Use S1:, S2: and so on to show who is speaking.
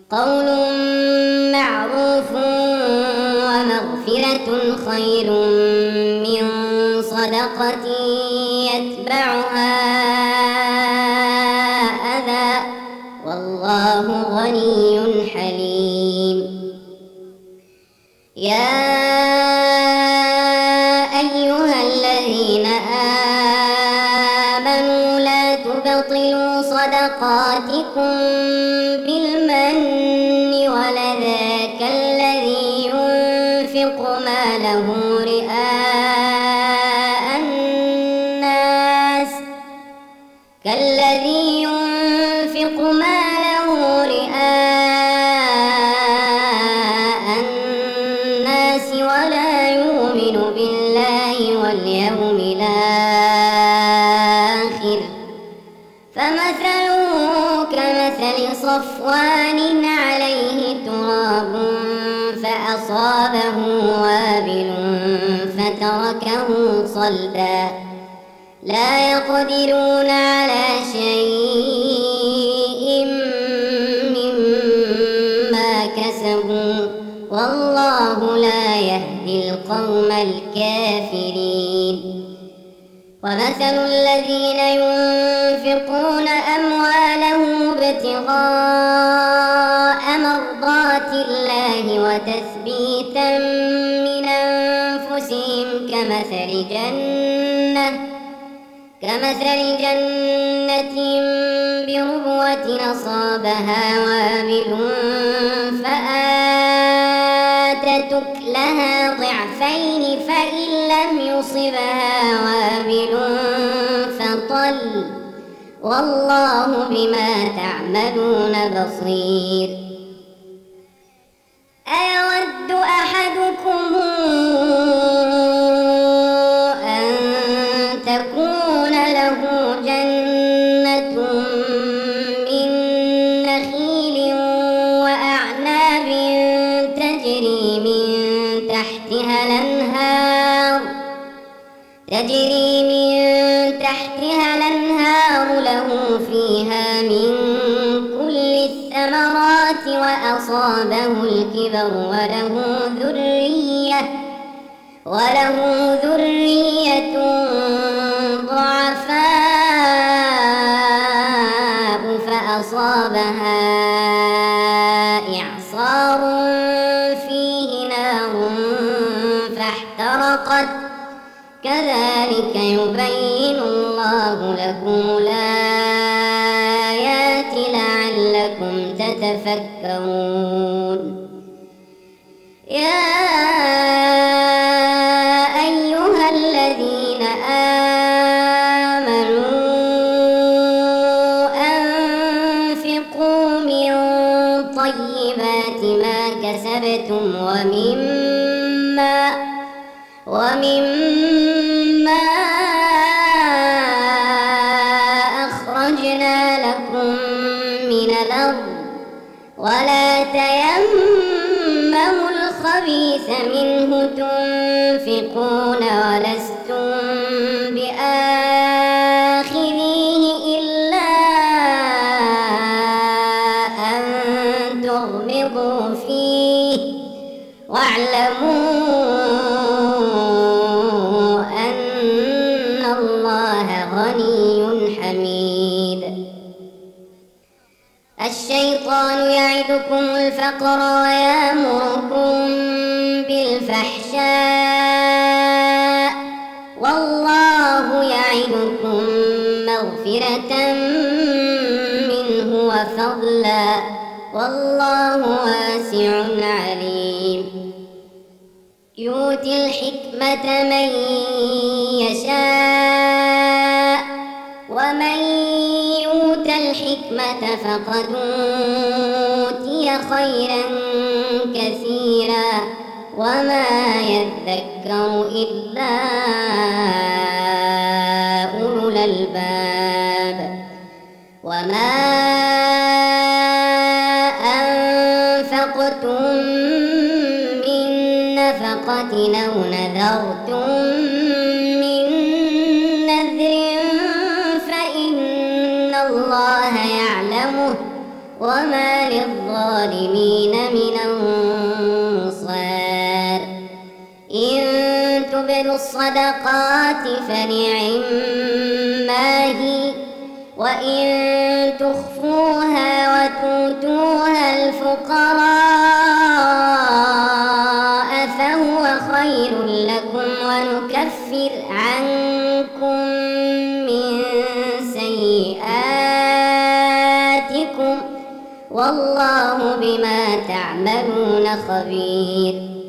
S1: قول معروف ومغفرة خير من صدقة يتبعها أذى والله غني حليم. يا أيها الذين آمنوا لا تبطلوا صدقاتكم بالمن والأذى كالذي ينفق ماله رئاء الناس ولا يؤمن بالله واليوم الآخر فمثله كمثل صفوان عليه تراب فأصابه وابل فتركه صلدا لا يقدرون على شيء مما كسبوا والله لا يهدي القوم الكافرين. ومثل الذين ينفقون أموالهم ابتغاء مرضات الله وتثبيتا من أنفسهم كمثل جنة بربوة أصابها وابل فآتت أكلها ضعفين فإن لم يصبها وابل فطل والله بما تعملون بصير. أيود أحدكم أن تكون له جنة من نخيل وأعناب تجري من تحتها الأنهار له فيها من كل الثمرات وأصابه الكبر وله ذرية ضعفاء فأصابها إعصار فيه نار فاحترقت كذلك يبين الله لكم الآيات لعلكم تتفكرون. يا أيها الذين آمنوا أنفقوا من طيبات ما كسبتم ومما أخرجنا لكم من الأرض ولا تيمموا الخبيث منه تنفقون ولستم بآخذيه إلا أن تغمضوا فيه واعلموا أن الله غني حميد. الشيطان يعدكم الفقر ويأمركم بالفحشاء والله يعدكم مغفرة منه وفضلا والله واسع عليم. يؤتي الحكمة من يشاء ومن يؤت الحكمة فقد أوتي خيرا كثيرا وما يذكر إلا أولو الألباب. وما أنفقتم من نفقة أو نذرتم من نذر فإن الله يعلمه وما للظالمين للظالمين من أنصار إن تبدوا الصدقات فنعما هي وإن تخفوها وتؤتوها الفقراء فهو خير لكم ونكفر عنكم من سيئاتكم والله بما تعملون خبير